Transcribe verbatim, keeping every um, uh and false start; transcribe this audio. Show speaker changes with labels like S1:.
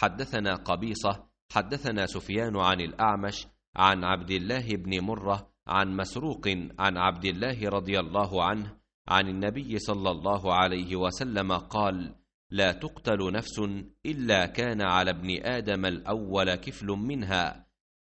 S1: حدثنا قبيصة حدثنا سفيان عن الأعمش عن عبد الله بن مرة عن مسروق عن عبد الله رضي الله عنه عن النبي صلى الله عليه وسلم قال: لا تقتل نفس إلا كان على ابن آدم الأول كفل منها،